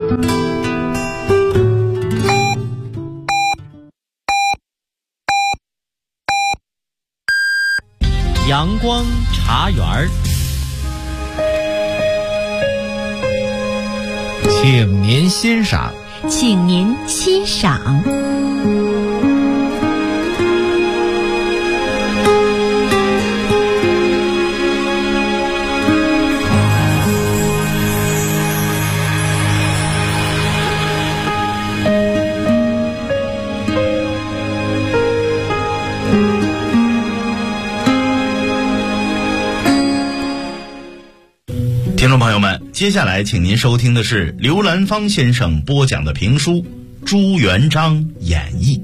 阳光茶园儿， 请您欣赏。 请您欣赏。 听众朋友们，接下来请您收听的是刘兰芳先生播讲的评书《朱元璋演义》。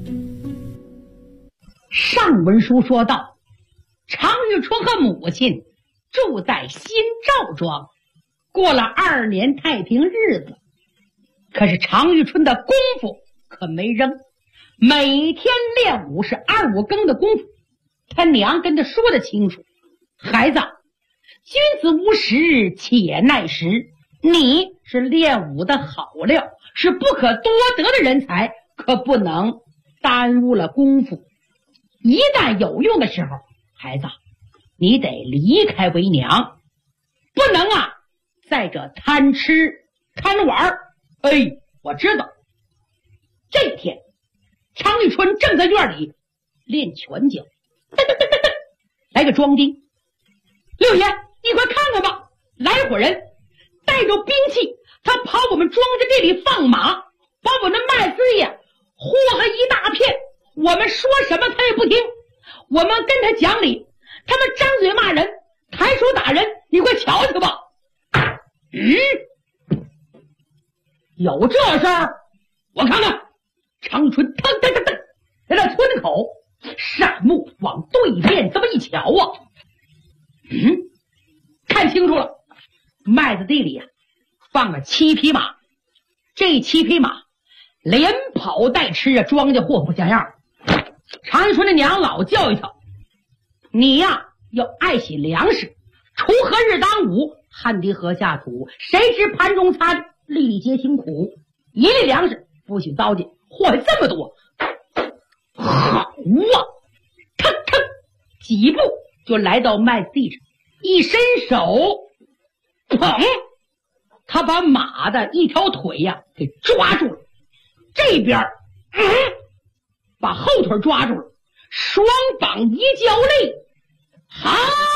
上文书说到，常遇春和母亲住在新赵庄，过了2年太平日子。可是常遇春的功夫可没扔，每天练武是2、5更的功夫。他娘跟他说得清楚，孩子，君子无时且耐时，你是练武的好料，是不可多得的人才，可不能耽误了功夫。一旦有用的时候，孩子，你得离开为娘，不能在这贪吃贪玩。我知道。这天常遇春正在院里练拳脚，来个庄丁，六爷你快看看吧，来伙人带着兵器，他跑我们庄稼地里放马，把我那麦子呀祸害一大片，我们说什么他也不听，我们跟他讲理，他们张嘴骂人，抬手打人，你快瞧瞧吧。有这事儿？我看看。常春腾来到村口，闪目往对面这么一瞧看清楚了，麦子地里放了7匹马，这7匹马连跑带吃庄稼祸不像样。常遇春的娘老教育他，你要爱惜粮食，锄禾日当午，汗滴禾下土，谁知盘中餐，粒粒皆辛苦，一粒粮食不许糟践，祸害这么多。好腾腾几步就来到麦子地上，一伸手，砰！他把马的一条腿给抓住了，这边把后腿抓住了，双膀一较力，嗨！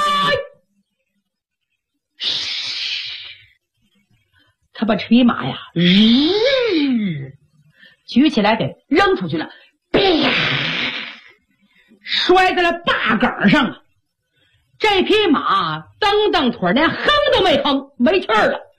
他把这匹马举起来给扔出去了，摔在了大梗上。这匹马蹬蹬腿，连哼都没哼，没气儿了。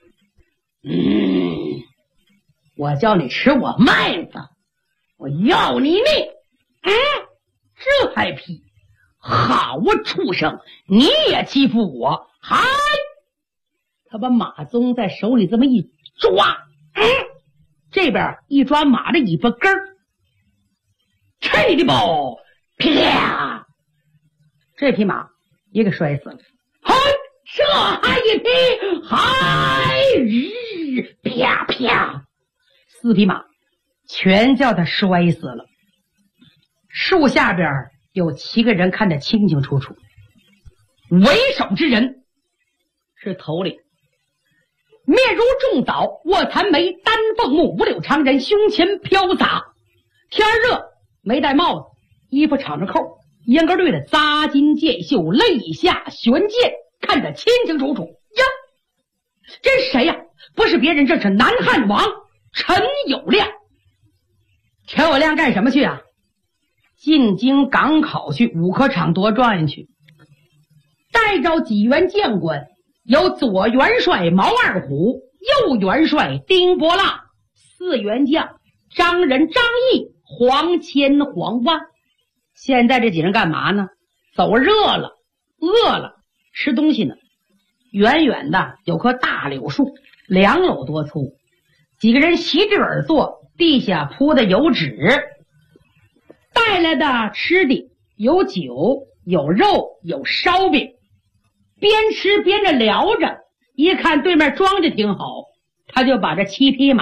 我叫你吃我麦子，我要你命！这还批？好畜生，你也欺负我！嗨！他把马鬃在手里这么一抓，这边一抓马的尾巴根儿，去你的包！啪！这匹马也给摔死了。嗨，这还一匹，嗨，啪啪，4匹马全叫他摔死了。树下边有7个人看得清清楚楚，为首之人是头领，面如重枣，卧蚕眉，丹凤目，五柳长人，胸前飘洒。天热没戴帽子，衣服敞着扣，严格对的扎金箭袖，肋下悬剑，看得清清楚楚呀！这是谁呀？不是别人，这是南汉王陈友谅。陈友谅干什么去进京赶考去，武科场夺状元去。带着几员将官，有左元帅毛二虎，右元帅丁伯浪，4员将张仁、张毅、黄谦、黄万。现在这几人干嘛呢？走热了，饿了，吃东西呢。远远的有棵大柳树，2篓多粗，几个人席地而坐，地下铺的有纸，带来的吃的有酒有肉有烧饼，边吃边着聊着。一看对面庄稼挺好，他就把这7匹马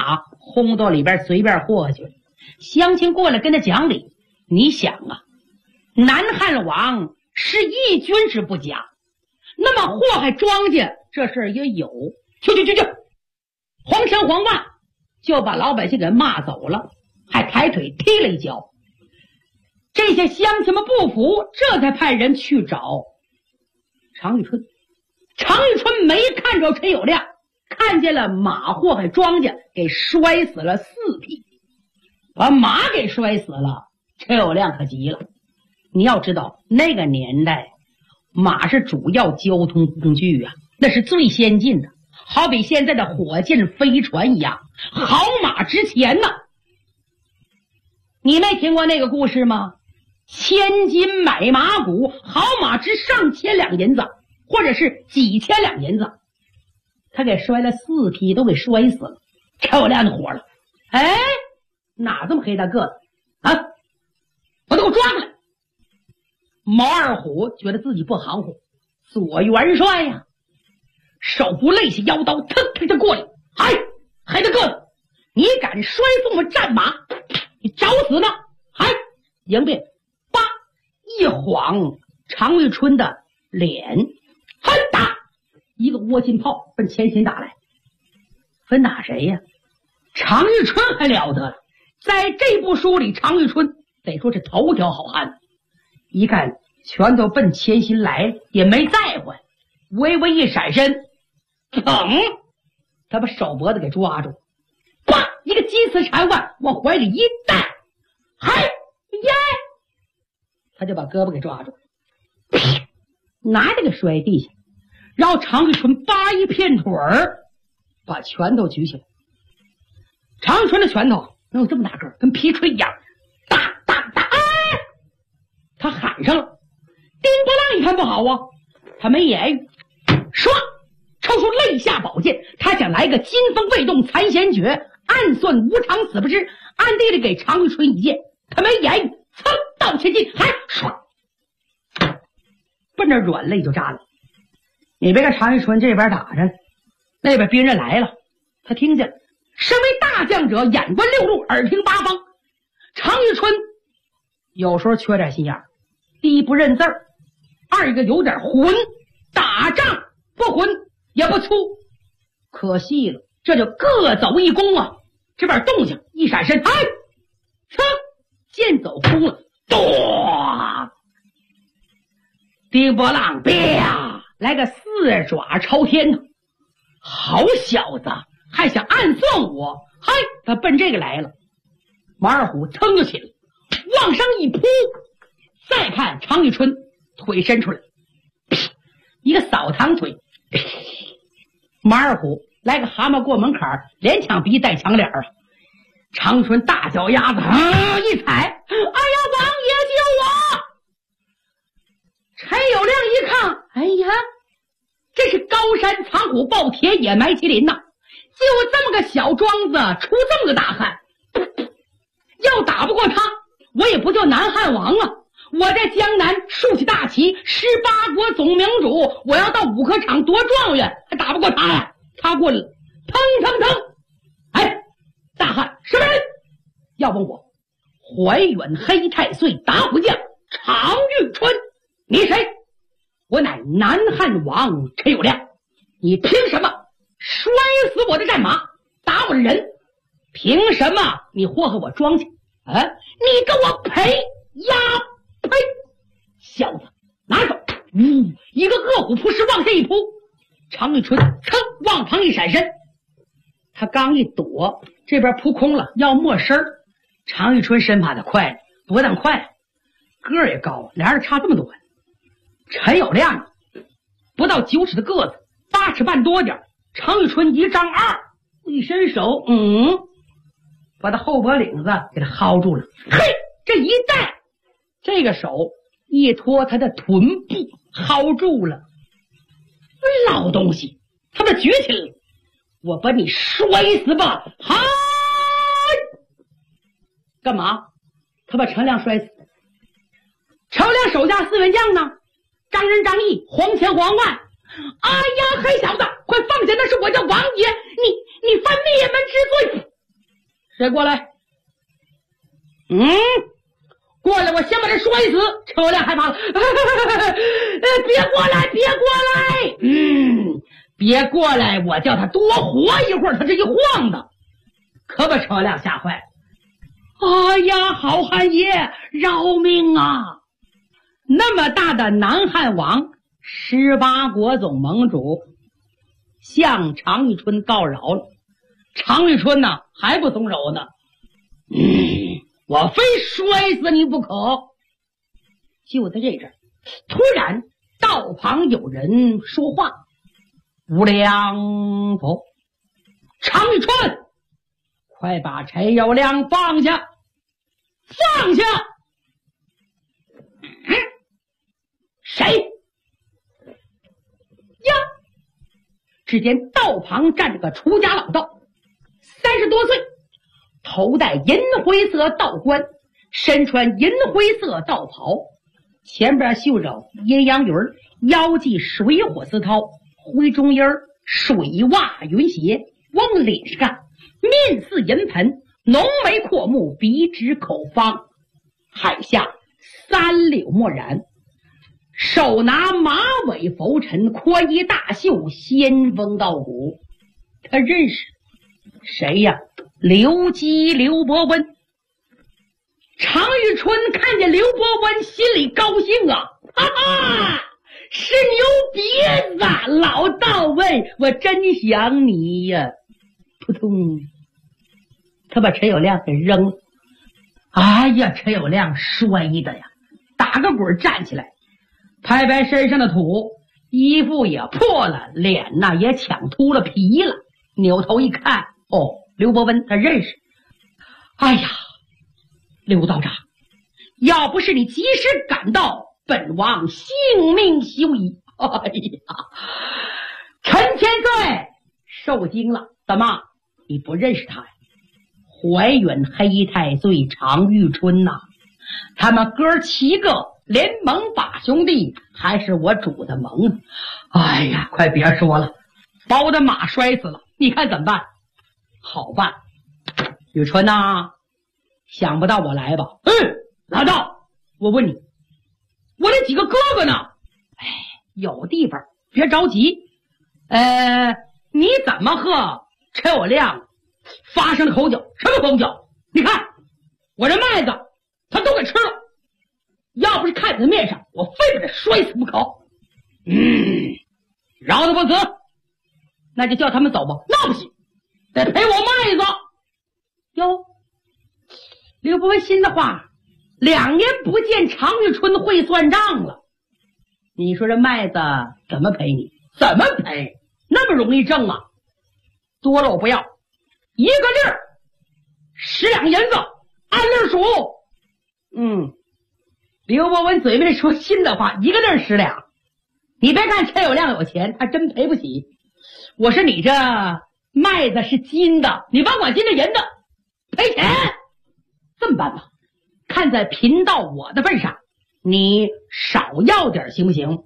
轰到里边随便霍去。乡亲过来跟他讲理，你想啊，南汉王是义军是不假，那么祸害庄稼这事儿也有。去，黄天黄万就把老百姓给骂走了，还抬腿踢了一脚。这些乡亲们不服，这才派人去找常遇春。常遇春没看着陈友谅，看见了马祸害庄稼，给摔死了4匹，把马给摔死了。陈友谅可急了，你要知道那个年代马是主要交通工具啊，那是最先进的，好比现在的火箭飞船一样，好马值钱呢。你没听过那个故事吗？千金买马骨，好马值上千两银子，或者是几千两银子。他给摔了4匹，都给摔死了。陈友谅就火了，哎，哪这么黑大个子啊？把他给我抓过来！毛二虎觉得自己不含糊，左元帅呀，手不肋下腰刀，腾腾就过来。哎，黑大个子，你敢摔送我战马，你找死呢！哎，迎宾叭一晃常遇春的脸，翻打一个窝心炮奔前心打来。分打谁呀？常遇春还了得了，在这部书里，常遇春得说是头条好汉。一看拳头奔前心来，也没在乎，微微一闪身，腾，他把手脖子给抓住，呱一个鸡丝缠腕往怀里一带，嗨耶，他就把胳膊给抓住，拿着给摔地下，然后常遇春扒一片腿儿，把拳头举起来。常遇春的拳头能有这么大个，跟皮锤一样，大大大！哎，他喊上了。丁波浪一看不好啊，他没言语，唰抽出肋下宝剑，他想来个金风未动残弦诀，暗算无常死不知，暗地里给常遇春一剑。他没言语，噌到前进，还唰奔着软肋就扎了。你别看常遇春这边打着，那边兵人来了，他听见了。身为大将者，眼观六路，耳听八方。常遇春有时候缺点心眼儿，第一不认字儿，二一个有点混，打仗不混也不粗，可惜了，这就各走一弓啊！这边动静一闪身，哎，噌，剑走空了，咚！丁波浪啪来个4爪朝天呢！好小子，还想暗算我？嗨，他奔这个来了。马二虎腾就起来，往上一扑，再看常遇春腿伸出来，一个扫堂腿，马二虎来个蛤蟆过门槛，连抢鼻带抢脸啊！常遇春大脚丫子一踩，哎呀，王爷救我！陈友谅一看，哎呀，这是高山藏虎豹，铁野埋麒麟呐！就这么个小庄子，出这么个大汉，要打不过他，我也不叫南汉王啊！我在江南竖起大旗，18国总明主，我要到五科场夺状元，还打不过他呀！他过来了，腾腾腾！哎，大汉什么人？要问我，怀远黑太岁打虎将常遇春，你谁？我乃南汉王陈友谅，你凭什么摔死我的战马，打我的人？凭什么你祸害我庄稼？啊！你给我赔呀！呸！小子，拿走！一个恶虎扑食往下一扑，常遇春噌往旁一闪身，他刚一躲，这边扑空了，要没身儿。常遇春身法的快，不但快，个儿也高，俩人差这么多。陈友谅不到9尺的个子，8尺半多点。常遇春1丈2，一伸手，把他后脖领子给他薅住了。嘿，这一带，这个手一托他的臀部，薅住了。老东西，他把举起来了，我把你摔死吧！嗨，干嘛？他把陈亮摔死。陈亮手下4员将呢？张仁、张毅、黄钱、黄万。哎呀，黑小子，快放下！那是我家王爷，你犯灭门之罪！ 谁过来？过来，我先把他摔死。陈友谅害怕了，别过来，别过来，别过来，我叫他多活一会儿，他这一晃的，可把陈友谅吓坏了。哎呀，好汉爷，饶命啊！那么大的南汉王，18国总盟主，向常遇春告饶了。常遇春呢，还不松手呢。我非摔死你不可！就在这阵，突然道旁有人说话：“无良否？常遇春，快把陈友谅放下！放下！”谁呀？只见道旁站着个出家老道，30多岁，头戴银灰色道冠，身穿银灰色道袍，前边绣着阴阳鱼，腰系水火丝绦，灰中衣水袜云鞋，往脸上看，面似银盆，浓眉阔目，鼻直口方，海下3绺墨染，手拿马尾拂尘，宽衣大袖，仙风道骨。他认识谁呀？刘基、刘伯温。常遇春看见刘伯温，心里高兴啊，哈哈，是牛鼻子，老道喂，我真想你呀！扑通，他把陈友谅给扔了。哎呀，陈友谅摔的呀，打个滚站起来，拍拍身上的土，衣服也破了，脸呐也抢秃了皮了，扭头一看，哦，刘伯温他认识。哎呀，刘道长，要不是你及时赶到，本王性命休矣。哎呀，陈千岁受惊了。怎么你不认识他呀？怀远黑太岁常遇春呐，他们哥7个联盟把兄弟，还是我主的盟。哎呀，快别说了，把我的马摔死了，你看怎么办？好办，雨春呐，想不到我来吧？老道，我问你，我那几个哥哥呢？有地方，别着急。你怎么和陈友谅发生了口角？什么口角？你看我这麦子他都给吃了，要不是看在面上，我非把他摔死不可。饶他不死，那就叫他们走吧。那不行，得赔我麦子。哟，刘伯温心的话，2年不见常遇春会算账了。你说这麦子怎么赔你？怎么赔？那么容易挣啊？多了我不要，一个粒10两银子，按粒数。刘伯温嘴巴里说心的话，一个粒10两。你别看陈友谅有钱，他真赔不起。我说你这麦子是金的，你甭管金的银的，赔钱。这么办吧，看在贫到我的份上，你少要点行不行？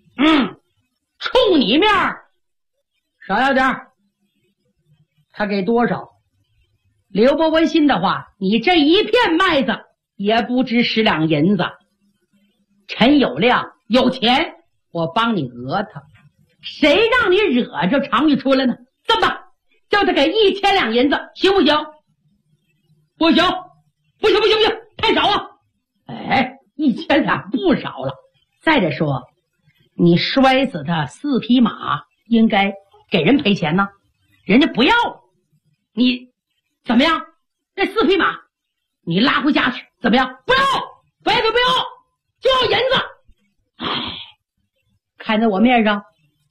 冲你面少要点。他给多少？刘伯温心的话，你这一片麦子也不值10两银子。陈友谅有钱，我帮你讹他。谁让你惹着常遇春了呢？这么办，叫他给1000两银子，行不行？不行，不行，太少啊！1000两不少了。再者说，你摔死他4匹马，应该给人赔钱呢，人家不要。你怎么样？这4匹马你拉回家去，怎么样？不要，白子不要，就要银子。看在我面上，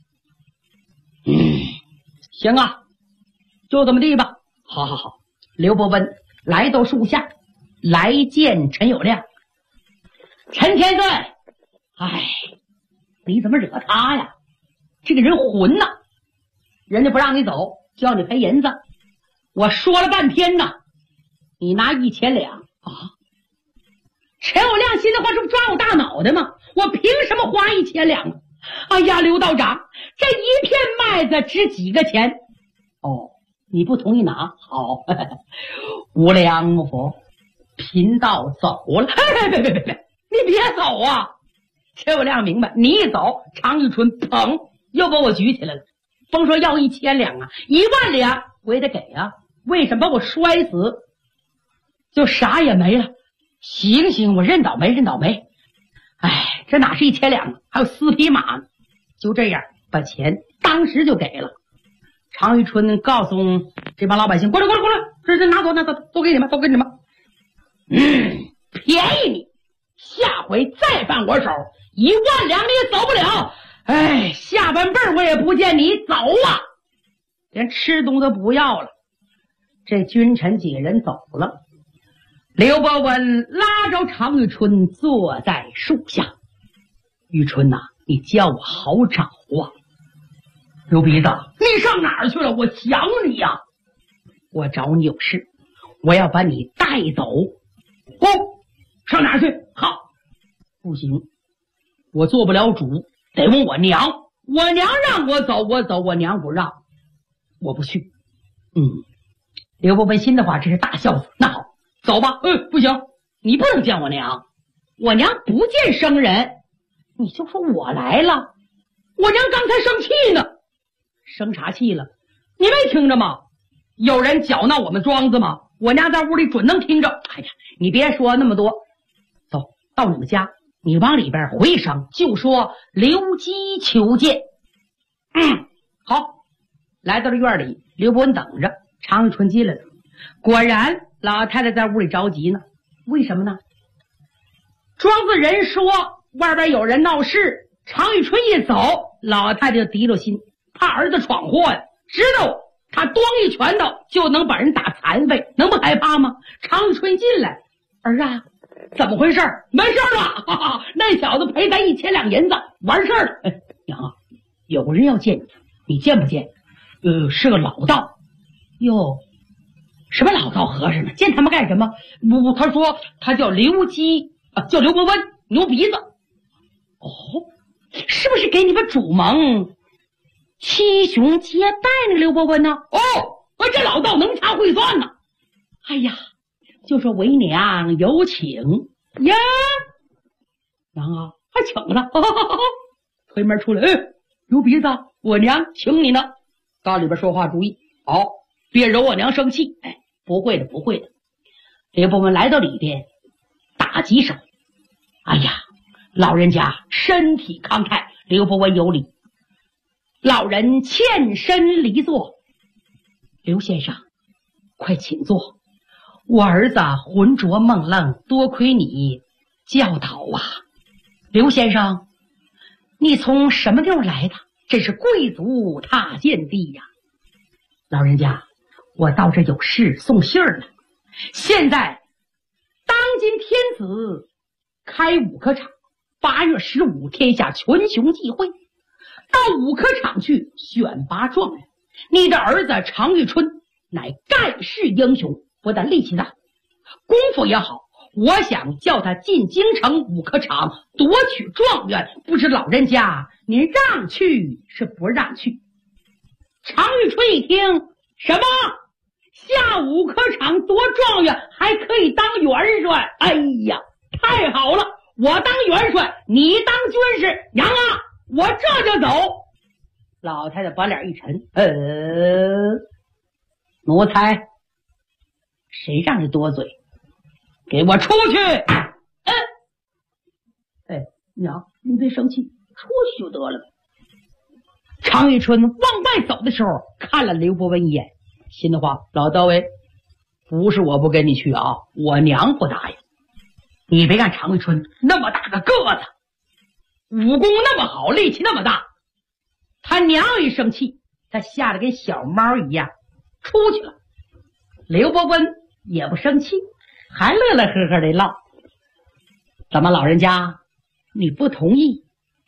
行啊，就这么地吧。好。刘伯温来到树下，来见陈友谅。陈千岁，你怎么惹他呀？这个人混呐，人家不让你走，就要你赔银子。我说了半天呢，你拿1000两啊？陈友谅心的话，这不抓我大脑袋吗？我凭什么花1000两啊？哎呀，刘道长，这一片麦子值几个钱？你不同意拿？好无良佛贫道走了。别，你别走啊！陈友谅明白，你一走，常遇春砰又把我举起来了。甭说要1000两啊，1万两我也得给啊！为什么我摔死就啥也没了？行，我认倒霉。哎，这哪是1000两啊，还有4匹马呢。就这样把钱当时就给了。常遇春告诉这帮老百姓，过来，这拿走，都给你们。便宜你，下回再犯我手，1万两你也走不了。哎，下半辈儿我也不见你走啊！连吃东都不要了。这君臣几人走了，刘伯温拉着常遇春坐在树下。遇春呐，你叫我好找啊！刘鼻子，你上哪儿去了？我想你呀！我找你有事，我要把你带走。哦，上哪儿去？好，不行，我做不了主，得问我娘。我娘让我走，我走；我娘不让，我不去。刘伯温心的话，这是大孝子。那好，走吧。不行，你不能见我娘，我娘不见生人。你就说我来了，我娘刚才生气呢。生啥气了？你没听着吗？有人搅闹我们庄子吗？我娘在屋里准能听着。哎呀，你别说那么多，走到你们家，你往里边回声，就说刘基求见。好。来到了院里，刘伯温等着，常遇春进来了。果然老太太在屋里着急呢。为什么呢？庄子人说外边有人闹事，常遇春一走，老太太就提溜心，怕儿子闯祸呀，知道他咣一拳头就能把人打残废，能不害怕吗？常遇春进来，儿啊，怎么回事？没事了，哈哈，那小子赔咱1000两银子，完事了。娘啊，有人要见你，你见不见？是个老道。哟，什么老道和尚呢？见他们干什么？不，他说他叫刘基叫刘伯温，牛鼻子。哦，是不是给你们主盟七雄接待那个刘伯温呢？这老道能掐会算呢。哎呀，就说为娘有请呀。娘啊，还请他。推门出来，刘鼻子，我娘请你呢。到里边说话注意，好，别惹我娘生气。不会的。刘伯温来到里边，打几手。哎呀，老人家身体慷慨，刘伯温有礼。老人欠身离座。刘先生，快请坐。我儿子浑浊梦愣，多亏你教导啊。刘先生，你从什么地方来的？这是贵族踏见地呀。老人家，我到这有事送信儿了。现在当今天子开五科场，8月15天下群雄际会，到五科场去选拔状元。你的儿子常遇春乃盖世英雄，不但力气大，功夫也好，我想叫他进京城五科场夺取状元，不知老人家您让去是不让去？常遇春一听，什么下五科场夺状元还可以当元帅？哎呀，太好了，我当元帅，你当军师。娘啊，我这就走。老太太把脸一沉，奴才，谁让你多嘴？给我出去！娘，您别生气，出去就得了。常遇春往外走的时候，看了刘伯温一眼，心的话，老道喂，不是我不跟你去啊，我娘不答应。你别看常遇春那么大个个子，武功那么好，力气那么大，他娘一生气，他吓得跟小猫一样出去了。刘伯温也不生气，还乐乐呵呵的唠。怎么老人家你不同意？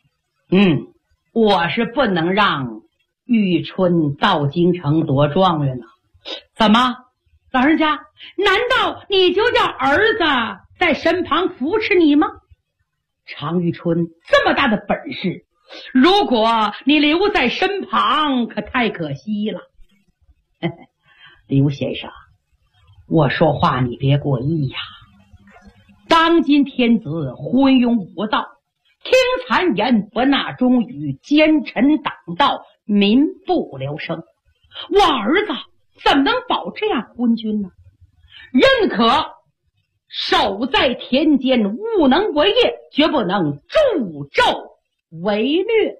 我是不能让遇春到京城夺状元呢。怎么老人家，难道你就叫儿子在身旁扶持你吗？常遇春这么大的本事，如果你留在身旁可太可惜了。刘先生， 我说话你别过意呀。当今天子昏庸无道，听谗言不纳忠语，奸臣党道，民不聊生。我儿子怎么能保这样昏君呢？认可守在田间，勿能为业，绝不能助纣为虐。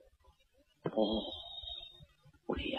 不呀！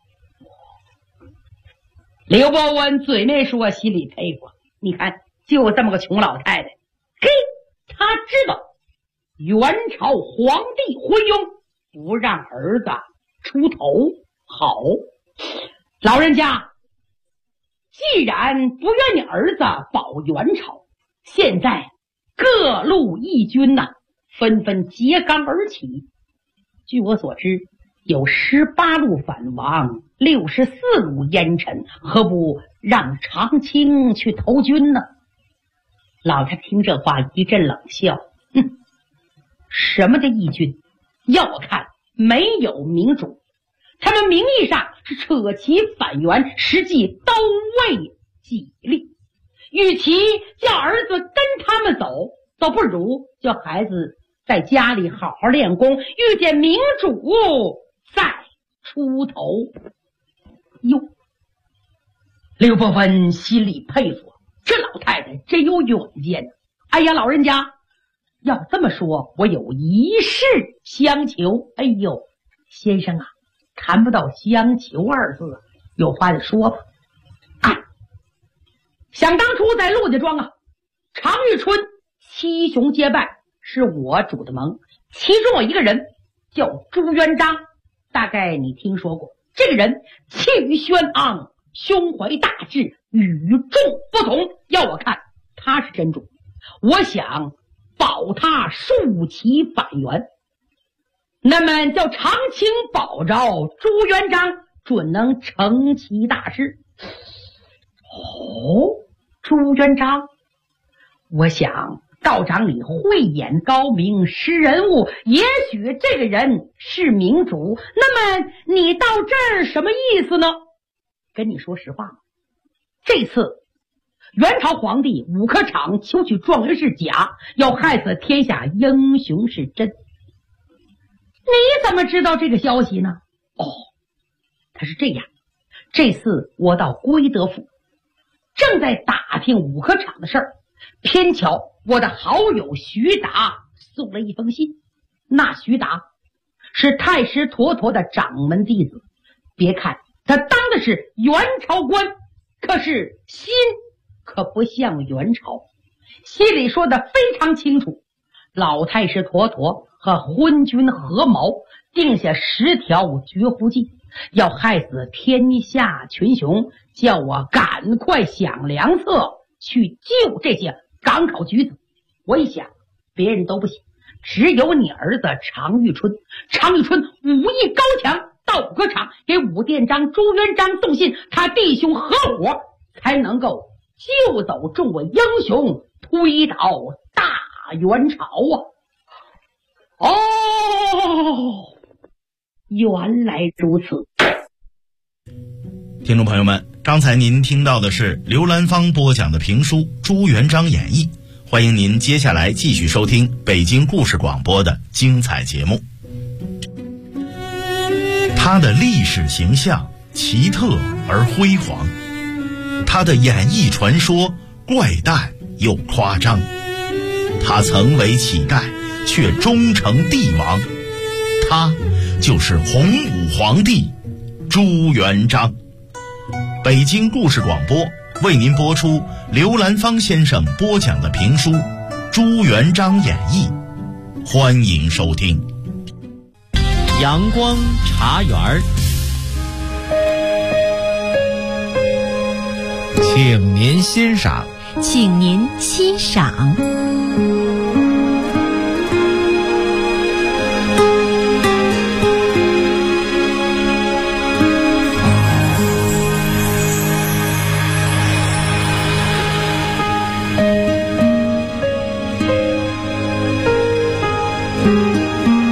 刘伯温嘴没说，心里佩服。你看，就这么个穷老太太，嘿，她知道元朝皇帝昏庸，不让儿子出头。好，老人家，既然不愿你儿子保元朝，现在各路义军呐，纷纷揭竿而起。据我所知，有18路反王，64路烟尘，何不让长青去投军呢？老太听这话一阵冷笑，什么叫义军？要我看没有民主，他们名义上是扯旗反元，实际都为己利。与其叫儿子跟他们走，倒不如叫孩子在家里好好练功，遇见民主再出头。哟，刘伯温心里佩服，这老太太真有远见。哎呀，老人家，要这么说，我有一事相求。哎呦，先生啊，谈不到相求二字，有话就说吧。想当初在陆家庄啊，常遇春7雄结拜，是我主的盟，其中有一个人叫朱元璋，大概你听说过。这个人气宇轩昂，胸怀大志，与众不同。要我看，他是真主，我想保他竖旗反元。那么叫长青保着朱元璋，准能成其大事。朱元璋，我想道长里慧眼高明，识人物，也许这个人是明主。那么你到这儿什么意思呢？跟你说实话，这次元朝皇帝武科场求取状元是假，要害死天下英雄是真。你怎么知道这个消息呢？他是这样，这次我到归德府，正在打听武科场的事儿，偏巧我的好友徐达送了一封信。那徐达是太师妥妥的掌门弟子，别看他当的是元朝官，可是心可不像元朝，心里说的非常清楚。老太师妥妥和昏君合谋，定下10条绝户计，要害死天下群雄，叫我赶快想良策去救这些赶考举子。我一想，别人都不行，只有你儿子常遇春。常遇春武艺高强，到武科场给武殿章朱元璋送信，他弟兄合伙才能够救走众位英雄，推倒大元朝啊！原来如此。 听众朋友们，刚才您听到的是刘兰芳播讲的评书《朱元璋演义》，欢迎您接下来继续收听北京故事广播的精彩节目。他的历史形象奇特而辉煌，他的演义传说怪诞又夸张，他曾为乞丐却终成帝王，他就是洪武皇帝朱元璋。北京故事广播为您播出刘兰芳先生播讲的评书《朱元璋演义》，欢迎收听。 阳光茶园， 请您欣赏。 请您欣赏。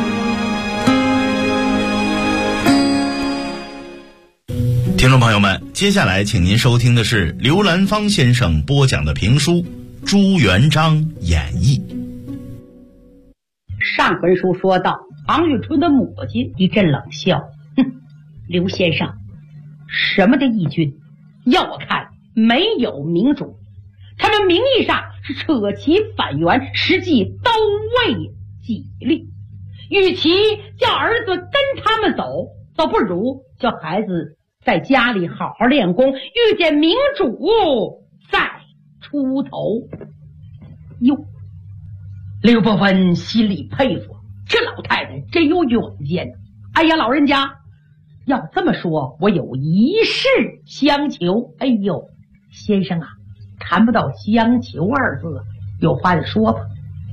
听众朋友们， 接下来请您收听的是刘兰芳先生播讲的评书《朱元璋演义》。 上回书说到，常遇春的母亲一阵冷笑：“刘先生，什么的义军？要我看没有民主，他们名义上是扯旗反袁，实际都为己利。与其叫儿子跟他们走，倒不如叫孩子在家里好好练功，遇见民主再出头。”哟，刘伯温心里佩服，这老太太真有远见。哎呀，老人家要这么说，我有一事相求。哎呦，先生啊，谈不到相求二字，有话就说吧。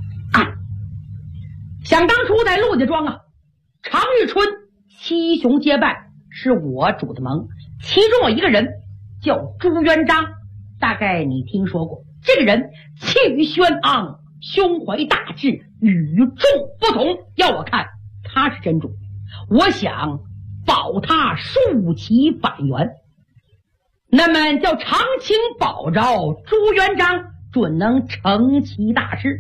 想当初在陆家庄啊，常遇春七雄结拜，是我主的盟，其中有一个人叫朱元璋，大概你听说过。这个人气宇轩昂，胸怀大志，与众不同。要我看他是真主，我想保他竖旗反袁。那么叫长青保着朱元璋，准能成其大事。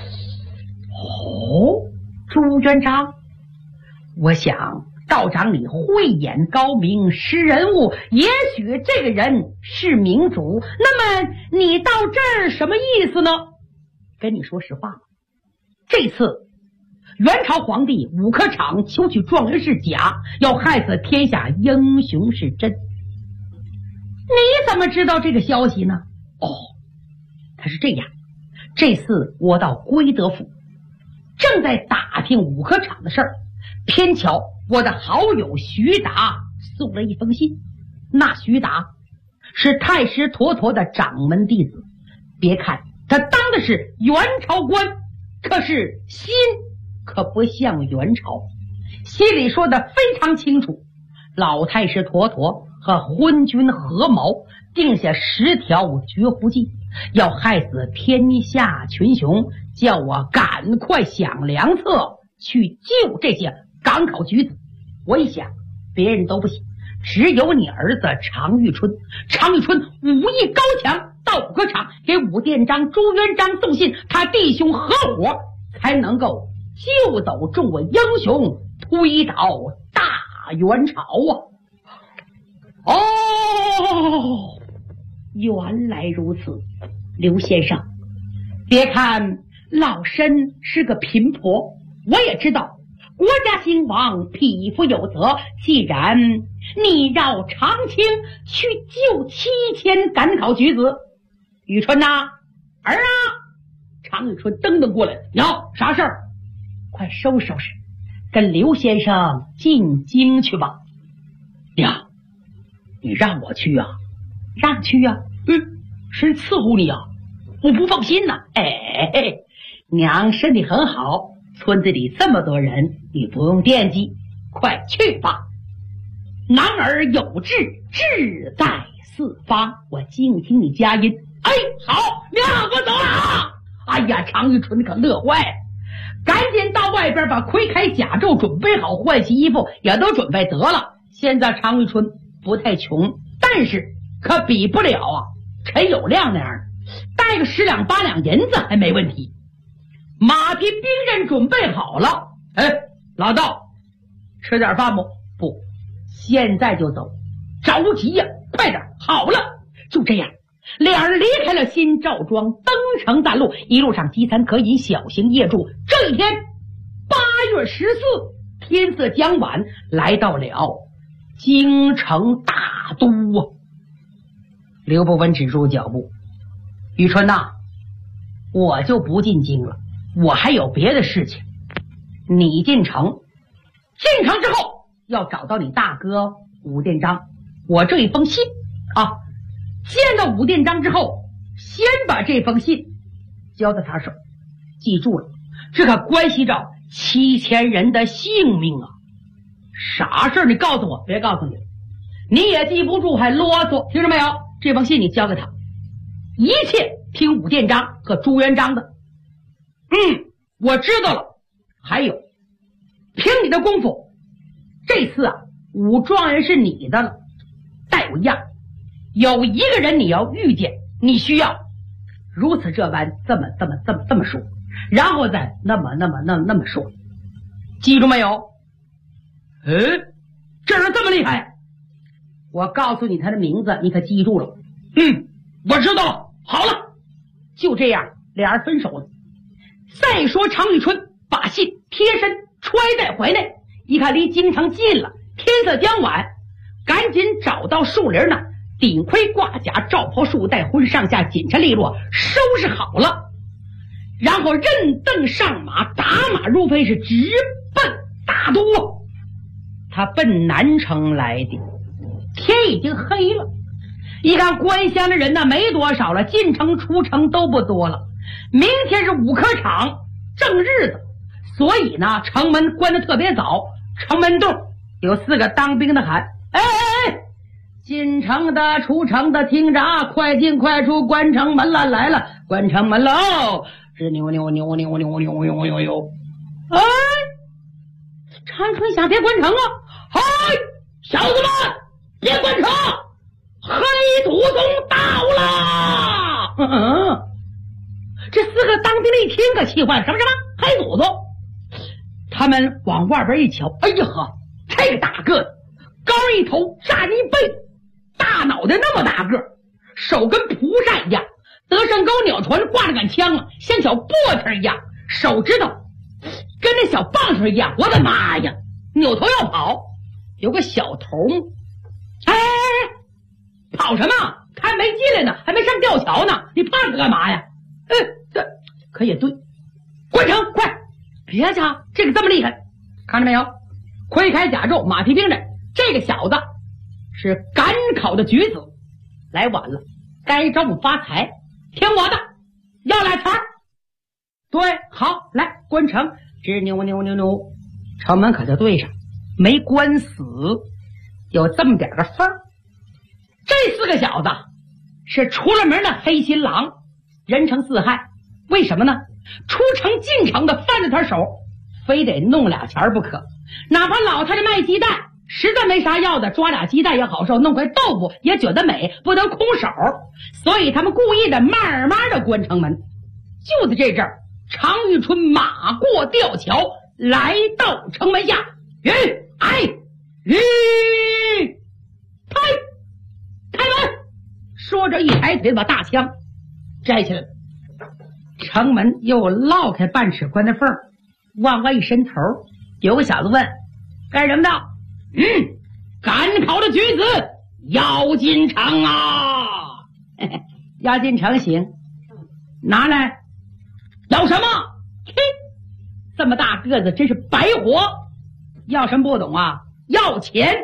朱元璋，我想道长你慧眼高明，识人物，也许这个人是明主。那么你到这儿什么意思呢？跟你说实话，这次元朝皇帝武科场求取状元是假，要害死天下英雄是真。你怎么知道这个消息呢？他是这样，这次我到归德府，正在打听武科场的事儿，偏巧我的好友徐达送了一封信。那徐达是太师妥妥的掌门弟子，别看他当的是元朝官，可是心可不像元朝，心里说的非常清楚。老太师妥妥和昏君合谋，定下10条绝户计，要害死天下群雄，叫我赶快想良策去救这些赶考举子。我一想，别人都不行，只有你儿子常遇春。常遇春武艺高强，到武科场给武殿章朱元璋送信，他弟兄合伙才能够救走众位英雄，推倒大元朝啊！原来如此。刘先生，别看老身是个贫婆，我也知道国家兴亡，匹夫有责。既然你绕长青去救7000赶考举子，雨春呐，儿啊！常雨春噔噔过来，哟，啥事儿？快收拾收拾，跟刘先生进京去吧。呀，你让我去啊？让去啊？谁伺候你啊？我不放心呐。娘身体很好，村子里这么多人，你不用惦记，快去吧。男儿有志，志在四方。我静听你佳音。好，娘，我走了啊！哎呀，常玉春可乐坏了，赶紧到外边把盔铠甲胄准备好，换洗衣服也都准备得了。现在常玉春不太穷，但是可比不了啊陈友谅那样，带个10两8两银子还没问题。马匹兵刃准备好了，老道，吃点饭不？不，现在就走，着急呀，快点！好了，就这样，两人离开了新赵庄，登城赶路，一路上饥餐渴饮，小行夜住。这一天8月14，天色将晚，来到了京城大都啊。刘伯温止住脚步，雨春呐，我就不进京了，我还有别的事情。你进城之后要找到你大哥武殿章，我这一封信啊，见到武殿章之后，先把这封信交到他手。记住了，这可关系着7000人的性命啊！啥事你告诉我，别告诉你，你也记不住还啰嗦，听着没有？这封信你交给他，一切听武殿章和朱元璋的。我知道了。还有，凭你的功夫，这次啊，武状元是你的了。待我一样， 有一个人你要遇见，你需要如此这般这么说，然后再那么说，记住没有？这人这么厉害，我告诉你他的名字，你可记住了。我知道了。好了，就这样，俩人分手了。再说常遇春把信贴身揣在怀内，一看离京城近了，天色将晚，赶紧找到树林呢，顶盔挂甲，罩袍束带，浑上下紧陈利落，收拾好了，然后认凳上马，打马如飞，是直奔大都。他奔南城来的，天已经黑了，一看关乡的人呢没多少了，进城出城都不多了。明天是五科场正日子，所以呢城门关得特别早，城门洞有4个当兵的喊：进城的出城的听着啊，快进快出，关城门了，来了，关城门喽！是牛！常春想别关城啊！小子们别关城，黑祖宗到了！这4个当兵的一听可气坏了，什么黑祖宗？他们往外边一瞧，哎呀呵，这个大个子，高一头，站一背，大脑袋那么大个，手跟蒲扇一样，德胜高鸟船挂着杆枪啊，像小波子一样，手指头跟那小棒球一样。我的妈呀，扭头要跑，有个小头，跑什么？还没进来呢，还没上吊桥呢，你怕他干嘛呀？可也对，关城快！别家这个这么厉害，看着没有？盔铠甲胄，马蹄兵刃，这个小子是赶考的举子，来晚了，该招募发财，听我的，要俩钱儿。对，好，来关城，直扭，城门可就对上，没关死，有这么点个缝儿。这4个小子是出了门的黑心狼，人称4害。为什么呢？出城进城的犯了他手，非得弄俩钱不可。哪怕老太太卖鸡蛋，实在没啥要的，抓俩鸡蛋也好受，弄块豆腐也觉得美，不能空手。所以他们故意的慢慢的关城门。就在这阵儿，常遇春马过吊桥，来到城门下，开门！说着一抬腿，把大枪摘起来了。城门又落开半尺宽的缝，往外一伸头，有个小子问：干什么的？赶考的举子要进城啊！要进城行，拿来。要什么？这么大个子真是白活。要什么不懂啊？要钱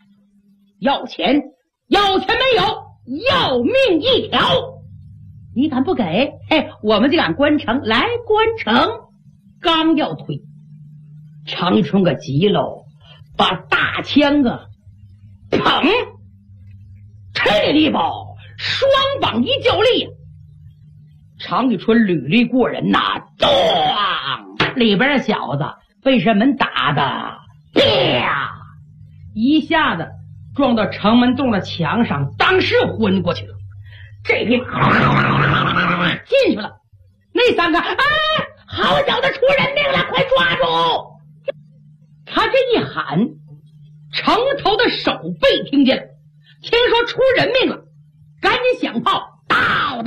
没有，要命一条。你敢不给？我们就敢关城，来关城。刚要推，常遇春个急喽，把大枪啊捧，这个地方双膀一较力，常遇春履历过人呐，咣！里边的小子被这门打的，啪！一下子撞到城门洞的墙上，当时昏过去了。这边进去了，那3个好小子出人命了，快抓住！他这一喊，城头的守备听见了，听说出人命了，赶紧响炮，到！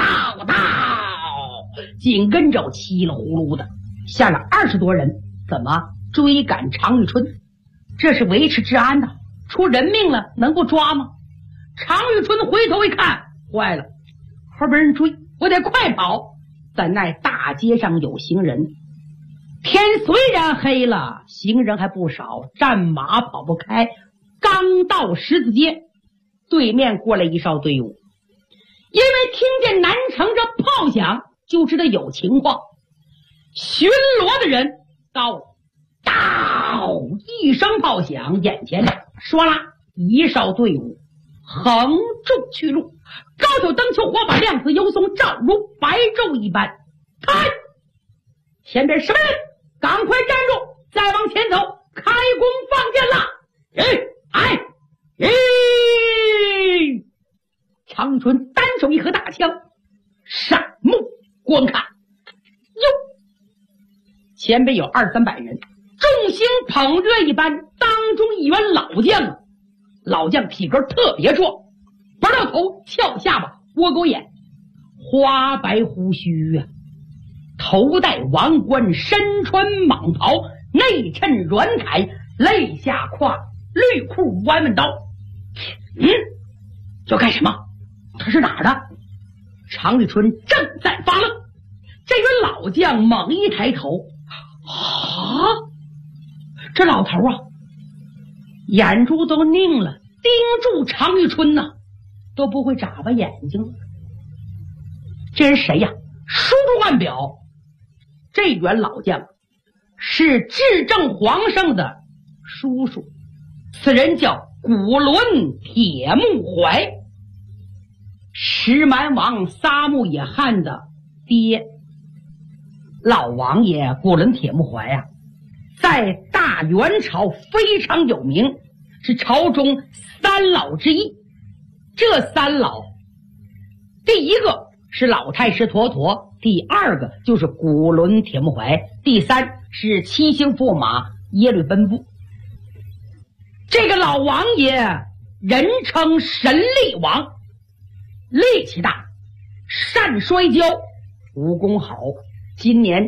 紧跟着稀里呼噜的下了20多人，怎么追赶常遇春？这是维持治安的，出人命了能不抓吗？常遇春回头一看，坏了，后边人追，我得快跑。怎奈大街上有行人，天虽然黑了，行人还不少，战马跑不开。刚到十字街，对面过来一哨队伍，因为听见南城这炮响，就知道有情况。巡逻的人到了，到一声炮响，眼前唰啦一哨队伍横中去路，高手灯球，火把亮子油松，照如白昼一般。看前边什么人？赶快站住，再往前走，开弓放箭了！ 常玉春单手一盒大枪，闪目观看，哟，前边有200-300人，众星捧月一般，当中一员老将，老将体格特别壮，不到头，翘下巴，窝狗眼，花白胡须啊，头戴王冠，身穿蟒袍，内衬软铠，肋下挎绿裤弯弯刀。要干什么？他是哪儿的？常玉春正在发愣，这员老将猛一抬头，这老头啊，眼珠都拧了，盯住常玉春呐，都不会眨巴眼睛了。这人谁呀？书中暗表，这员老将是至正皇上的叔叔，此人叫古伦铁木怀，石蛮王撒木野汉的爹。老王爷古伦铁木怀啊，在大元朝非常有名，是朝中3老之一。这3老，第一个是老太师陀陀，第二个就是古伦铁木怀，第3是七星驸马耶律奔布。这个老王爷人称神力王，力气大，善摔跤，武功好，今年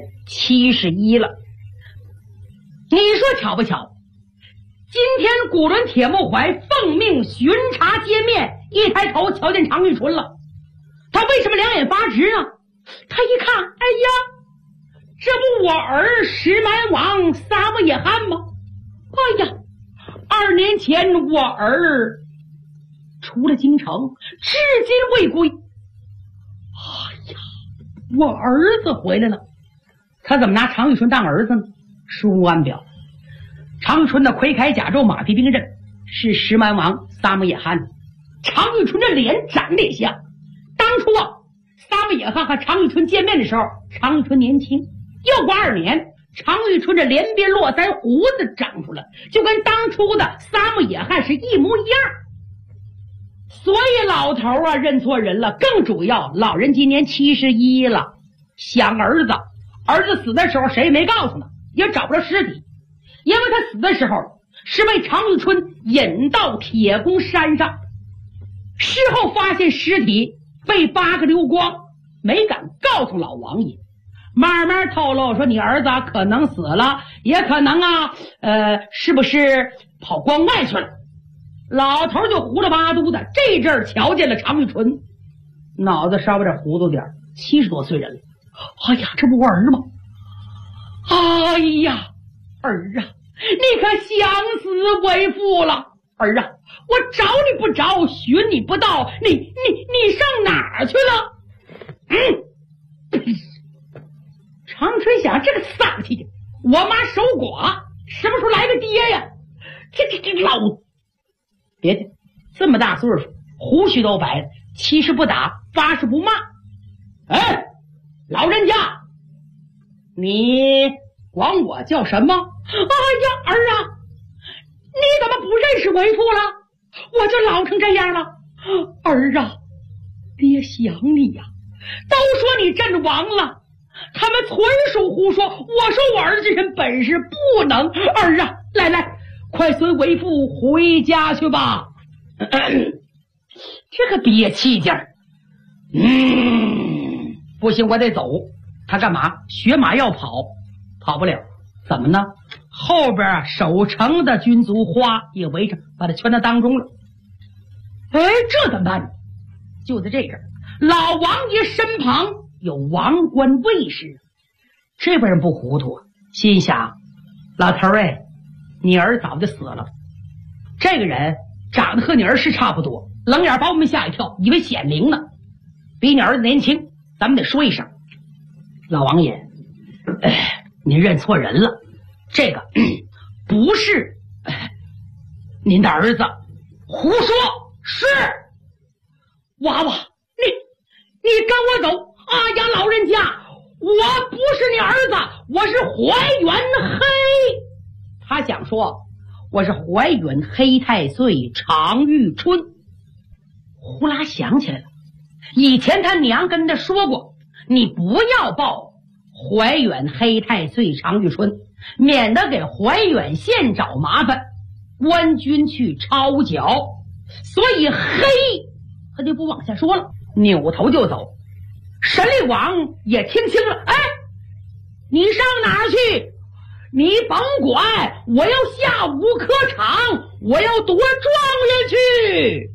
71了。你说巧不巧？今天古伦铁木怀奉命巡查街面，一抬头瞧见常玉春了。他为什么两眼发直呢？他一看，哎呀，这不我儿石蛮王撒木野汉吗？哎呀，2年前我儿出了京城，至今未归。哎呀，我儿子回来了。他怎么拿常玉春当儿子呢？书中暗表，常玉春的魁铠甲胄马匹兵刃是石蛮王撒木野汉。常玉春的脸长得也像。当初啊，撒木野汉和常玉春见面的时候，常玉春年轻。又过2年，常玉春这连边络腮胡子长出来，就跟当初的撒木野汉是一模一样。所以老头啊认错人了。更主要，老人今年71了，想儿子，儿子死的时候谁也没告诉他，也找不着尸体，因为他死的时候是被常玉春引到铁公山上，事后发现尸体被8个溜光，没敢告诉老王爷。慢慢透露说，你儿子可能死了，也可能啊，是不是跑关外去了？老头就胡了八嘟的，这阵儿瞧见了常玉春，脑子稍微点糊涂点，70多岁人了。哎呀，这不我儿吗？哎呀，儿啊，你可想死为父了。儿啊，我找你不着，寻你不到，你上哪儿去了？常春想，这个丧气的，我妈守寡，什么时候来个爹呀？这老别介，这么大岁数，胡须都白了，70不打，80不骂。哎，老人家，你管我叫什么？哎呀，儿啊，你怎么不认识为父了？我就老成这样了。儿啊，爹想你呀，都说你阵亡了，他们纯属胡说。我说我儿子这身本事不能。儿啊，来，快随为父回家去吧。这个憋气劲儿，不行，我得走。他干嘛？学马要跑，跑不了。怎么呢？后边守城的军卒花也围着，把他圈到当中了。哎，这怎么办呢？就在这阵儿，老王爷身旁有王冠卫士，这边人不糊涂，心想：老头儿你儿早就死了。这个人长得和你儿是差不多，冷眼把我们吓一跳，以为显灵呢。比你儿子年轻，咱们得说一声。老王爷，您认错人了，这个不是您的儿子。胡说！是娃娃，你跟我走。哎呀，老人家，我不是你儿子，我是怀元黑。他想说，我是怀远黑太岁常玉春。 呼啦想起来了，以前他娘跟他说过，你不要报怀远黑太岁常遇春，免得给怀远县找麻烦，官军去抄缴。所以黑他就不往下说了，扭头就走。神力王也听清了，哎，你上哪儿去？你甭管，我要下武科场，我要夺状元去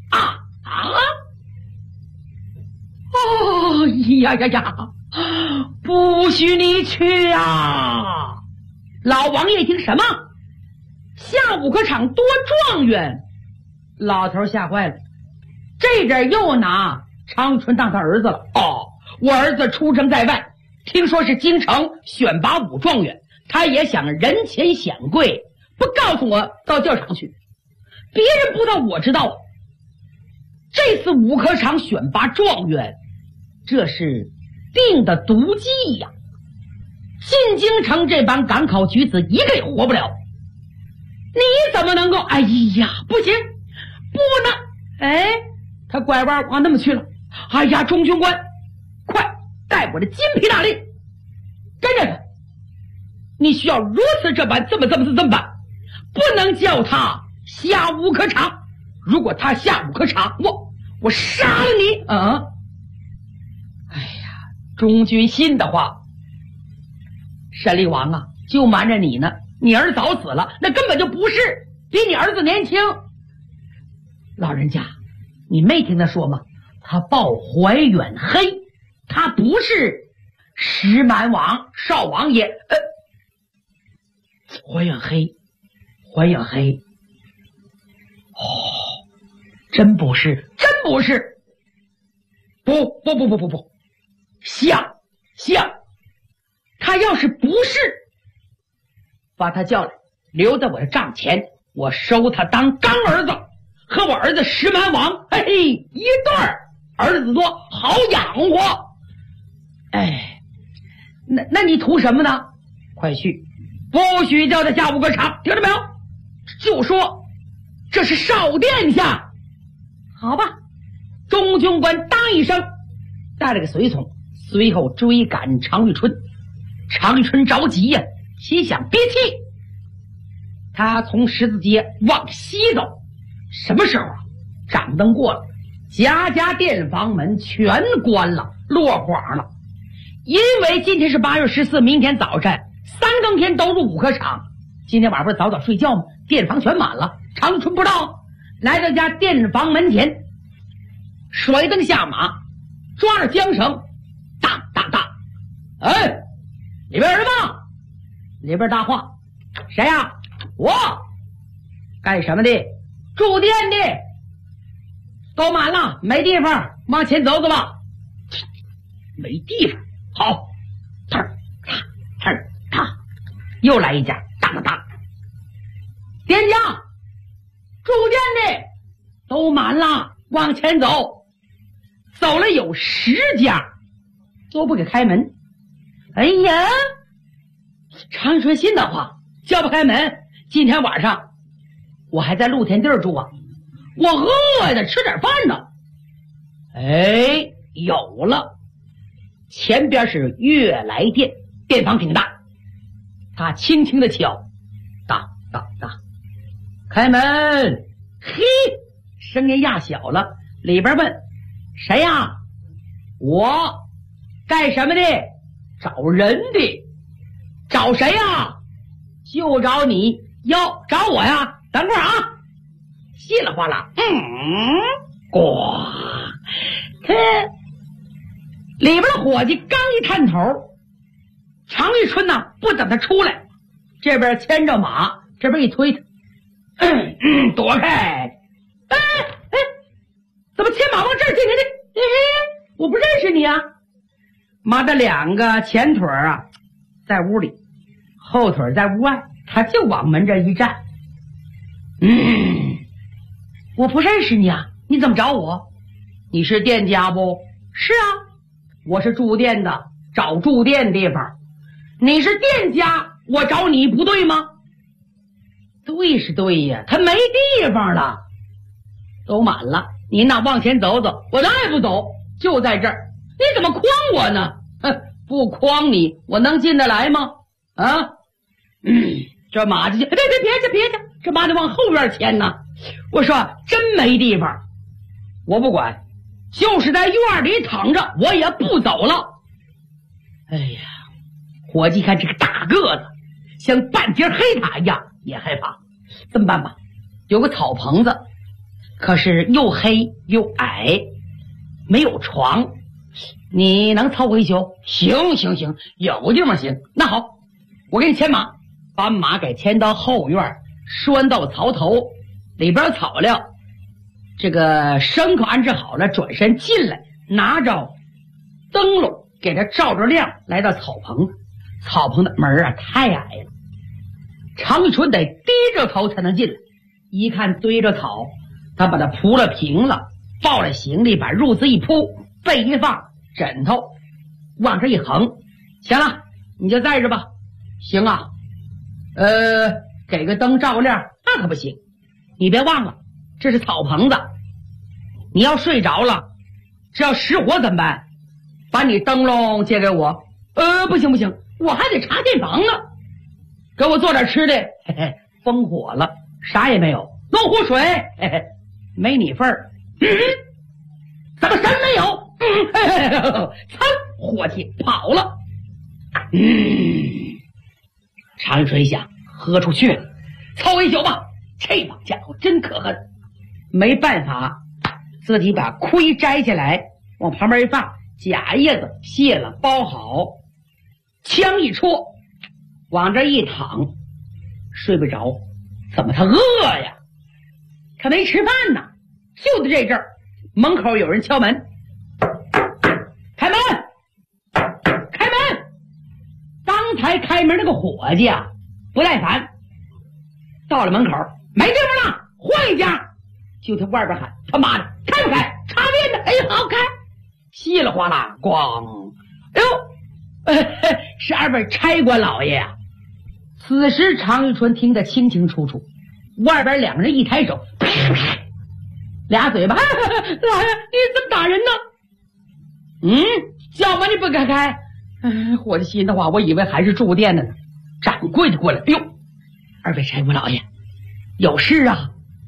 哦呀呀呀，不许你去啊！老王爷一听，什么下武科场夺状元？老头吓坏了，这阵又拿常春当他儿子了。哦，我儿子出生在外，听说是京城选拔武状元，他也想人前显贵，不告诉我到教场去，别人不知道我知道。这次武科场选拔状元，这是定的毒计呀！进京城这帮赶考举子一个也活不了，你怎么能够？哎呀，不行，不能！哎，他拐弯往那么去了。哎呀，中军官，快带我的金皮大令跟着他！你需要如此这般，这么办，不能叫他下武科场。如果他下武科场，我杀了你啊！哎呀，中军信的话，沈力王啊，就瞒着你呢。你儿早死了，那根本就不是，比你儿子年轻。老人家，你没听他说吗？他报怀远黑，他不是石蛮王少王爷。怀远黑，哦，真不是，不，像，他要是不是，把他叫来，留在我的帐前，我收他当干儿子，和我儿子石蛮王，嘿嘿，一对儿子多，好养活。哎，那你图什么呢？快去，不许叫他下武科场，听着没有？就说这是少殿下。好吧，中军官当一声，带了个随从，随后追赶常遇春。常遇春着急呀，心想别气。他从十字街往西走，什么时候啊？掌灯过了，家家店房门全关了，落黄了。因为今天是8月14，明天早晨3更天都入武科场。今天晚上不是早早睡觉吗？店房全满了。常遇春不知道，来到家店房门前，甩灯下马，抓着缰绳，当当当，哎，里边人吗？里边大话，谁呀？我。干什么的？住店的。都满了，没地方，往前走走吧。没地方，好，又来一家，当当当。店家，住店的都满了，往前走。走了有10家，都不给开门。哎呀，常遇春心的话，叫不开门。今天晚上我还在露天地住啊，我饿的吃点饭呢。哎，有了，前边是悦来店，店房挺大。他轻轻的敲，当当当，开门。嘿，声音压小了，里边问谁呀？我。干什么的？找人的。找谁呀？就找你。哟，找我呀？等会儿啊。稀里哗啦，咣，里边的伙计刚一探头，常遇春呢不等他出来，这边牵着马，这边一推他，躲开。怎么牵马往这儿进来的？我不认识你啊。马的2个前腿啊在屋里，后腿在屋外，他就往门这一站。我不认识你啊，你怎么找我？你是店家不？是啊，我是住店的，找住店地方。你是店家，我找你不对吗？对是对呀，他没地方了，都满了， 你那往前走走，我哪也不走，就在这儿。你怎么诓我呢？不诓你，我能进得来吗？啊，这马就别去，这马得往后院牵呢。我说真没地方，我不管，就是在院里躺着，我也不走了。哎呀，伙计看这个大个子，像半截黑塔一样，也害怕。这么办吧，有个草棚子，可是又黑又矮，没有床。你能凑合一宿？行，有地方行。那好，我给你牵马，把马给牵到后院，拴到槽头，里边草料，这个牲口安置好了，转身进来，拿着灯笼给他照着亮，来到草棚子。草棚的门啊太矮了，常玉春得低着头才能进来。一看堆着草，他把它铺了平了，抱了行李，把褥子一铺，被一放，枕头往这一横，行了，你就在这吧。行啊，给个灯照亮，那可不行。你别忘了，这是草棚子，你要睡着了，这要失火怎么办？把你灯笼借给我。不行，我还得查建房呢。给我做点吃的。嘿嘿，烽火了，啥也没有。弄壶水，嘿嘿，没你份儿。怎么什么没有？噌，伙计跑了。常春想喝出去了，凑一宿吧。这帮家伙真可恨。没办法，自己把盔摘下来，往旁边一放，假叶子卸了，包好，枪一戳，往这一躺，睡不着。怎么他饿呀？他没吃饭呢。就在这阵儿，门口有人敲门。开门！刚才开门那个伙计啊，不耐烦，到了门口，没地方了，换一家。就他外边喊：他妈的，开不开？插电的。哎，好开。稀里哗啦，咣！哎呦，是二位差官老爷呀。此时常玉春听得清清楚楚，外边两个人一抬手，啪啪，俩嘴巴。老爷，你怎么打人呢？叫门你不敢开。伙计心的话，我以为还是住店的呢。掌柜的过来，哎呦，二位差官老爷，有事啊？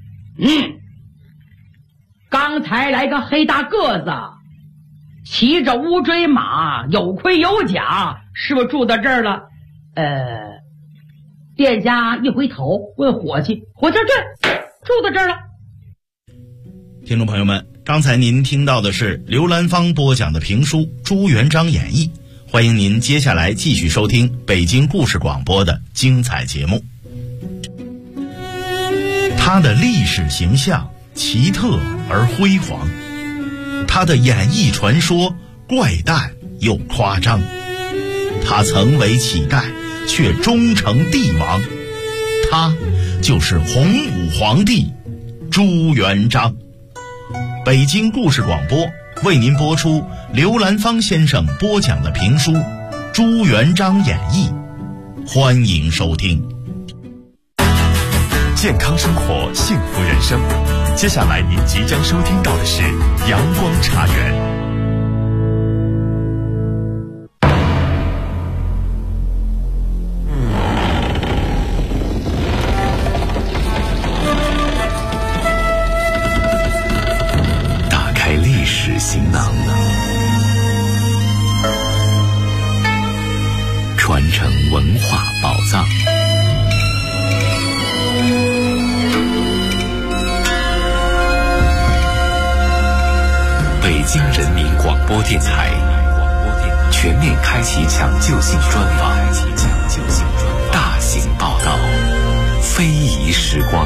刚才来个黑大个子，骑着乌骓马，有盔有甲，是不是住到这儿了？店家一回头问伙计，伙计对，住到这儿了。 听众朋友们，刚才您听到的是刘兰芳播讲的评书《朱元璋演义》，欢迎您接下来继续收听北京故事广播的精彩节目。他的历史形象奇特而辉煌，他的演艺传说怪诞又夸张，他曾为乞丐却终成帝王，他就是洪武皇帝朱元璋。北京故事广播为您播出刘兰芳先生播讲的评书《朱元璋演义》，欢迎收听。 健康生活，幸福人生。接下来您即将收听到的是阳光茶园。行囊，传承文化宝藏。北京人民广播电台全面开启抢救性专访，大型报道，非遗时光。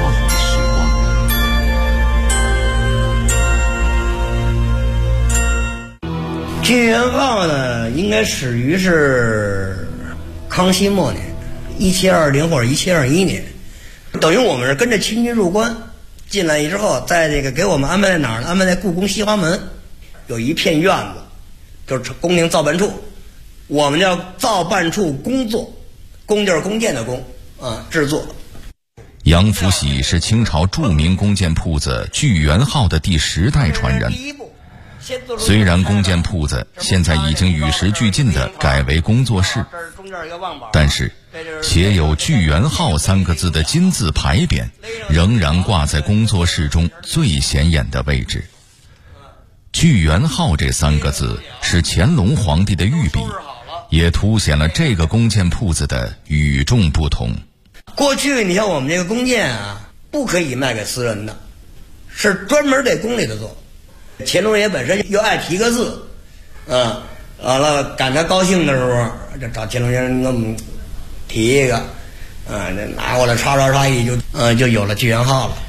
金元放呢，应该始于是康熙末年，1720或者1721年，等于我们是跟着清军入关进来之后，在这个给我们安排在哪儿呢？安排在故宫西华门，有一片院子，就是宫廷造办处，我们叫造办处工作，工就是宫殿的工啊，制作。 杨福喜是清朝著名弓箭铺子聚源号的第10代传人。虽然弓箭铺子现在已经与时俱进地改为工作室，但是写有聚源号3个字的金字牌匾仍然挂在工作室中最显眼的位置。聚源号这3个字是乾隆皇帝的御笔，也凸显了这个弓箭铺子的与众不同。 过去你像我们这个弓箭啊，不可以卖给私人的，是专门给宫里头做。乾隆爷本身又爱提个字，完了赶他高兴的时候，就找乾隆先生给我们提一个，这拿过来刷一就有了聚源号了。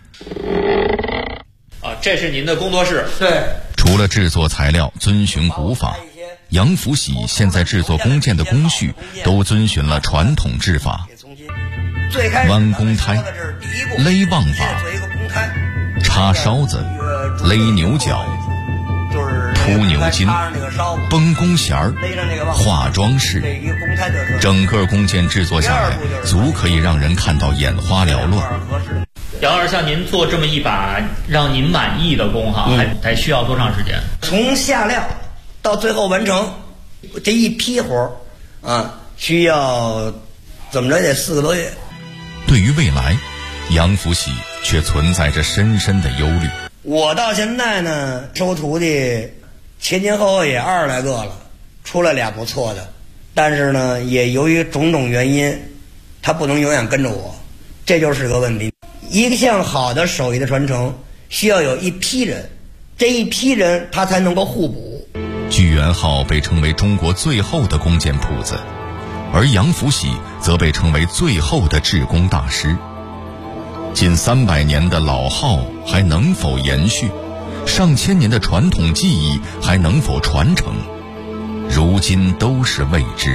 这是您的工作室。 对。 除了制作材料遵循古法，杨福喜现在制作弓箭的工序都遵循了传统制法。弯弓胎、勒望法、插烧子、勒牛角、铺牛筋、绷弓弦儿、画装饰，整个弓箭制作下来，足可以让人看到眼花缭乱。 杨老师，像您做这么一把让您满意的弓还需要多长时间？ 从下料到最后完成这一批活需要怎么着也4个多月。 对于未来，杨福喜却存在着深深的忧虑。 我到现在呢，收徒弟前后也20来个了，出来俩不错的，但是呢，也由于种种原因，他不能永远跟着我，这就是个问题。一项好的手艺的传承，需要有一批人，这一批人他才能够互补。 聚源号被称为中国最后的弓箭铺子，而杨福喜则被称为最后的制弓大师。近300年的老号还能否延续？上千年的传统技艺还能否传承？如今都是未知。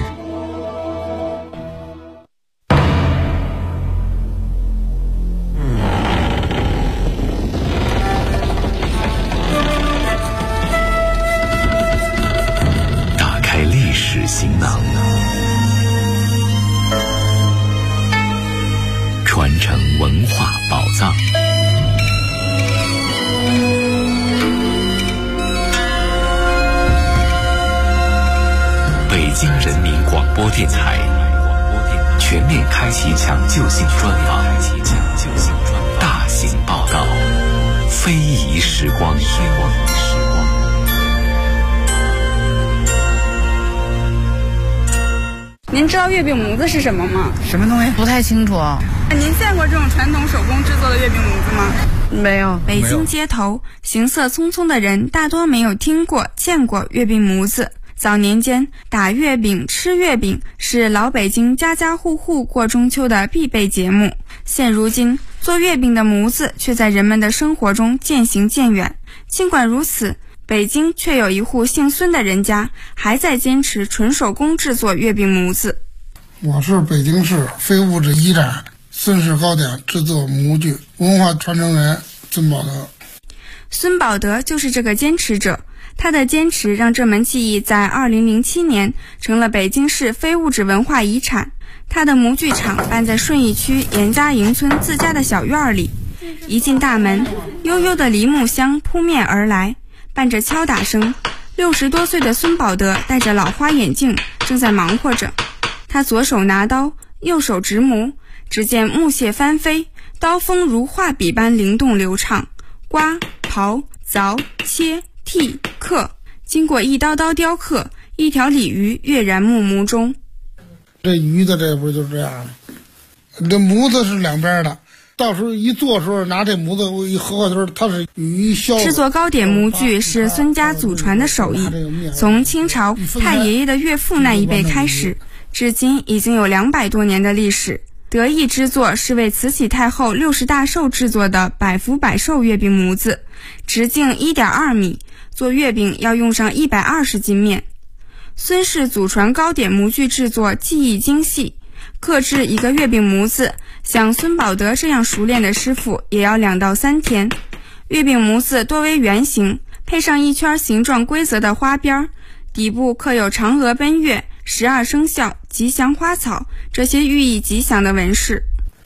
打开历史行囊，传承文化宝藏。北京人民广播电台全面开启抢救性专访，大型报道，非遗时光。 您知道月饼模子是什么吗？ 什么东西？不太清楚。 您见过这种传统手工制作的月饼模子吗？ 没有。 北京街头行色匆匆的人大多没有听过见过月饼模子。早年间，打月饼吃月饼是老北京家家户户过中秋的必备节目。现如今，做月饼的模子却在人们的生活中渐行渐远。尽管如此，北京却有一户姓孙的人家还在坚持纯手工制作月饼模子。 我是北京市非物质遗产孙氏糕点制作模具文化传承人孙宝德。 孙宝德就是这个坚持者，他的坚持让这门技艺在2007年成了北京市非物质文化遗产。他的模具厂办在顺义区严家营村自家的小院里，一进大门，悠悠的梨木香扑面而来，伴着敲打声，60多岁的孙宝德戴着老花眼镜，正在忙活着。他左手拿刀，右手执模，只见木屑翻飞，刀锋如画笔般灵动流畅，刮、刨、凿、切、剔、刻，经过一刀刀雕刻，一条鲤鱼跃然目模中。 这鱼的这不就这样的，这模子是两边的，到时候一做时候拿这模子一合头，它是鱼削。 制作糕点模具是孙家祖传的手艺，从清朝太爷爷的岳父那一辈开始，至今已经有200多年的历史。得意之作是为慈禧太后60大寿制作的百福百寿月饼模子，直径1.2米，做月饼要用上120斤面。孙氏祖传糕点模具制作技艺精细，刻制一个月饼模子，像孙宝德这样熟练的师傅也要2到3天。月饼模子多为圆形，配上一圈形状规则的花边，底部刻有嫦娥奔月、12生肖、吉祥花草这些寓意吉祥的纹饰。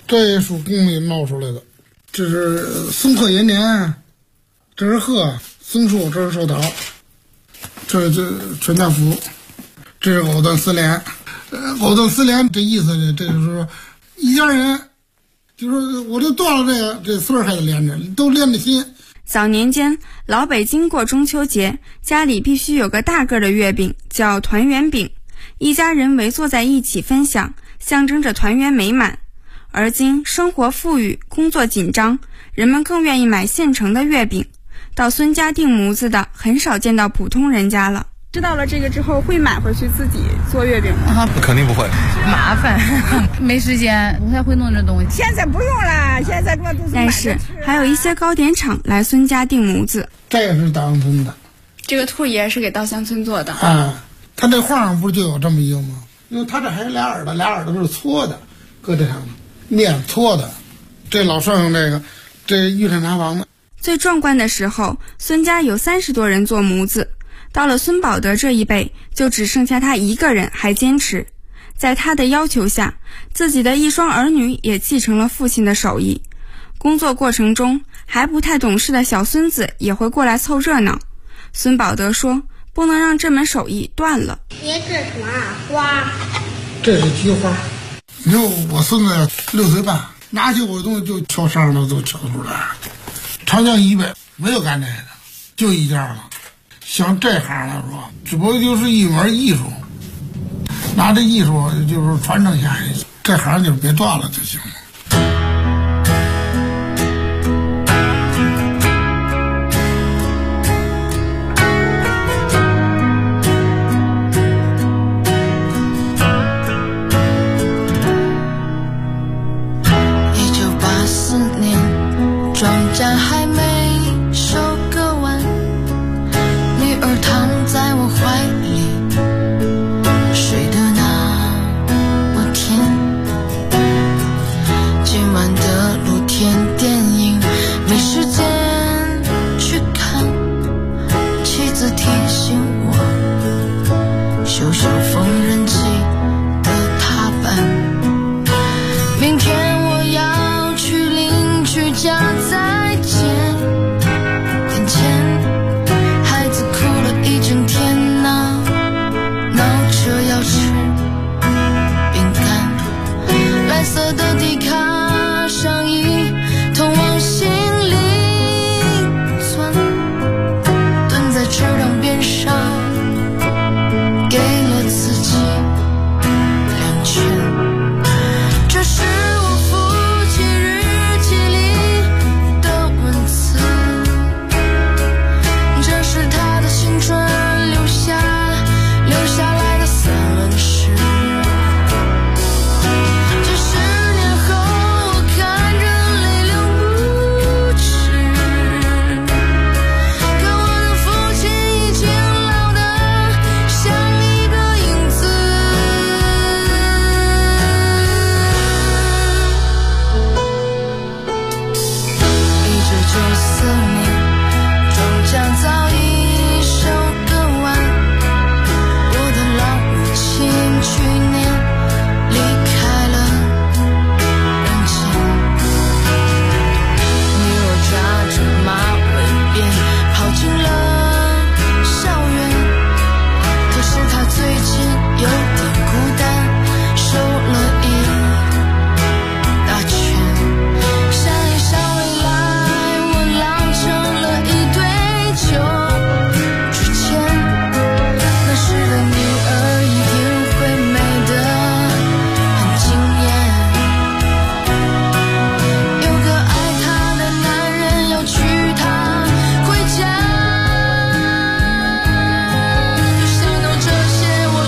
这也属宫里闹出来的。这是松鹤延年，这是鹤，松树，这是寿桃，这全家福，这是藕断丝连。藕断丝连这意思呢，这就是说一家人，就是我就断了这丝儿还得连着，都连着心。 早年间，老北京过中秋节，家里必须有个大个的月饼，叫团圆饼，一家人围坐在一起分享，象征着团圆美满。而今生活富裕，工作紧张，人们更愿意买现成的月饼，到孙家订模子的很少见到普通人家了。知道了这个之后，会买回去自己做月饼吗？ 肯定不会， 麻烦，没时间，不太会弄这东西。 现在不用了，现在这都是。 但是还有一些糕点厂来孙家订模子。 这个是稻香村的， 这个兔爷是给稻香村做的啊。他这画上不就有这么一个吗？因为他这还有俩耳朵都是搓的，搁这上面念搓的。这老剩下这御膳茶房的。 最壮观的时候，孙家有30多人做模子。到了孙保德这一辈，就只剩下他一个人还坚持。在他的要求下，自己的一双儿女也继承了父亲的手艺。工作过程中，还不太懂事的小孙子也会过来凑热闹。孙保德说，不能让这门手艺断了。 你这是什么花？ 这是菊花。你说我孙子6岁半，拿起我东西就敲上头都敲出来。长江以北没有干这个的，就一家了。像这行来说，只不过就是一门艺术，拿这艺术就是传承下去，这行就别断了就行了。 1984年，庄稼还没收割完，女儿躺在我怀里，睡得那么甜。今晚的露天电影没时间去看，妻子提醒我，羞羞